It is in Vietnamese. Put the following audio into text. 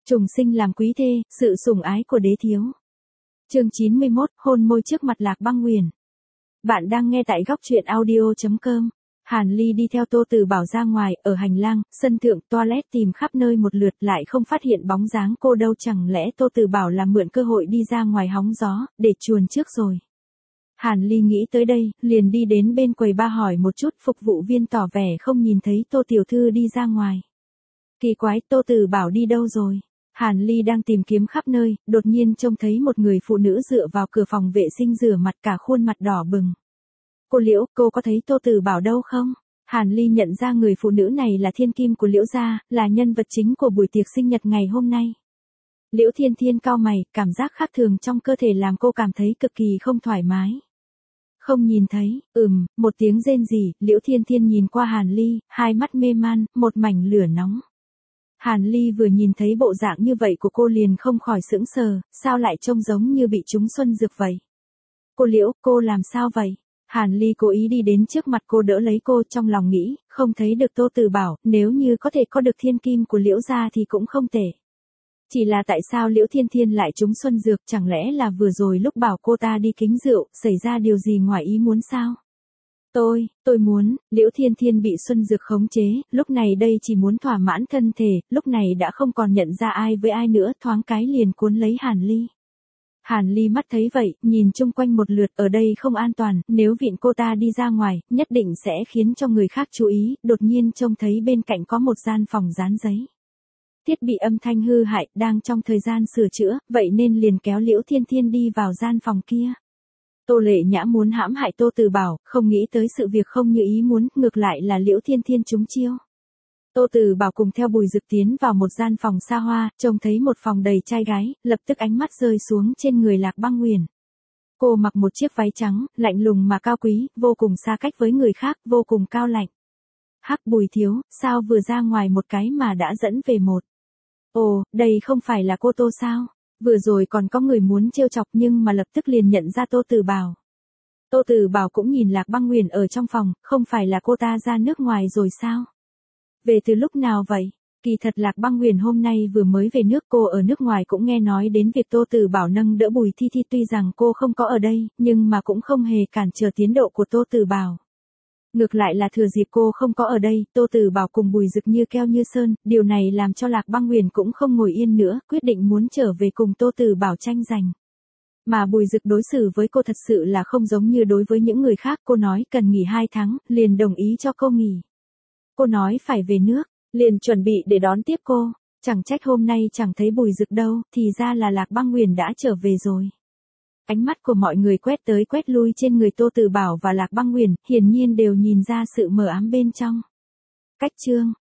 Trùng sinh làm quý thê, sự sủng ái của đế thiếu. Chương 91, hôn môi trước mặt Lạc Băng Nguyền. Bạn đang nghe tại góc truyện audio.com. Hàn Ly đi theo Tô Tử Bảo ra ngoài, ở hành lang, sân thượng, toilet tìm khắp nơi một lượt lại không phát hiện bóng dáng cô đâu, chẳng lẽ Tô Tử Bảo là mượn cơ hội đi ra ngoài hóng gió, để chuồn trước rồi. Hàn Ly nghĩ tới đây, liền đi đến bên quầy ba hỏi một chút, phục vụ viên tỏ vẻ không nhìn thấy Tô tiểu thư đi ra ngoài. Kỳ quái, Tô Tử Bảo đi đâu rồi? Hàn Ly đang tìm kiếm khắp nơi, đột nhiên trông thấy một người phụ nữ dựa vào cửa phòng vệ sinh rửa mặt, cả khuôn mặt đỏ bừng. Cô Liễu, cô có thấy Tô Tử Bảo đâu không? Hàn Ly nhận ra người phụ nữ này là thiên kim của Liễu gia, là nhân vật chính của buổi tiệc sinh nhật ngày hôm nay. Liễu Thiên Thiên cau mày, cảm giác khác thường trong cơ thể làm cô cảm thấy cực kỳ không thoải mái. Không nhìn thấy, một tiếng rên rỉ, Liễu Thiên Thiên nhìn qua Hàn Ly, hai mắt mê man, một mảnh lửa nóng. Hàn Ly vừa nhìn thấy bộ dạng như vậy của cô liền không khỏi sững sờ, sao lại trông giống như bị trúng xuân dược vậy? Cô Liễu, cô làm sao vậy? Hàn Ly cố ý đi đến trước mặt cô đỡ lấy cô, trong lòng nghĩ, không thấy được Tô Tử Bảo, nếu như có thể có được thiên kim của Liễu gia thì cũng không tệ. Chỉ là tại sao Liễu Thiên Thiên lại trúng xuân dược, chẳng lẽ là vừa rồi lúc bảo cô ta đi kính rượu, xảy ra điều gì ngoài ý muốn sao? Tôi muốn, Liễu Thiên Thiên bị xuân dược khống chế, lúc này đây chỉ muốn thỏa mãn thân thể, lúc này đã không còn nhận ra ai với ai nữa, thoáng cái liền cuốn lấy Hàn Ly. Hàn Ly mắt thấy vậy, nhìn chung quanh một lượt, ở đây không an toàn, nếu vịn cô ta đi ra ngoài, nhất định sẽ khiến cho người khác chú ý, đột nhiên trông thấy bên cạnh có một gian phòng dán giấy. Thiết bị âm thanh hư hại, đang trong thời gian sửa chữa, vậy nên liền kéo Liễu Thiên Thiên đi vào gian phòng kia. Tô Lệ Nhã muốn hãm hại Tô Tử Bảo, không nghĩ tới sự việc không như ý muốn, ngược lại là Liễu Thiên Thiên trúng chiêu. Tô Tử Bảo cùng theo Bùi Dực tiến vào một gian phòng xa hoa, trông thấy một phòng đầy trai gái, lập tức ánh mắt rơi xuống trên người Lạc Băng Nguyền. Cô mặc một chiếc váy trắng, lạnh lùng mà cao quý, vô cùng xa cách với người khác, vô cùng cao lạnh. Hắc Bùi thiếu, sao vừa ra ngoài một cái mà đã dẫn về một? Ồ, đây không phải là cô Tô sao? Vừa rồi còn có người muốn trêu chọc nhưng mà lập tức liền nhận ra Tô Tử Bảo. Tô Tử Bảo cũng nhìn Lạc Băng Nguyền ở trong phòng, không phải là cô ta ra nước ngoài rồi sao? Về từ lúc nào vậy? Kỳ thật Lạc Băng Nguyền hôm nay vừa mới về nước, cô ở nước ngoài cũng nghe nói đến việc Tô Tử Bảo nâng đỡ Bùi Thi Thi, tuy rằng cô không có ở đây, nhưng mà cũng không hề cản trở tiến độ của Tô Tử Bảo. Ngược lại là thừa dịp cô không có ở đây, Tô Tử Bảo cùng Bùi Dực như keo như sơn, điều này làm cho Lạc Băng Nguyền cũng không ngồi yên nữa, quyết định muốn trở về cùng Tô Tử Bảo tranh giành. Mà Bùi Dực đối xử với cô thật sự là không giống như đối với những người khác, cô nói cần nghỉ 2 tháng, liền đồng ý cho cô nghỉ. Cô nói phải về nước, liền chuẩn bị để đón tiếp cô, chẳng trách hôm nay chẳng thấy Bùi Dực đâu, thì ra là Lạc Băng Nguyền đã trở về rồi. Ánh mắt của mọi người quét tới quét lui trên người Tô Tử Bảo và Lạc Băng Nguyền, hiển nhiên đều nhìn ra sự mờ ám bên trong. Cách chương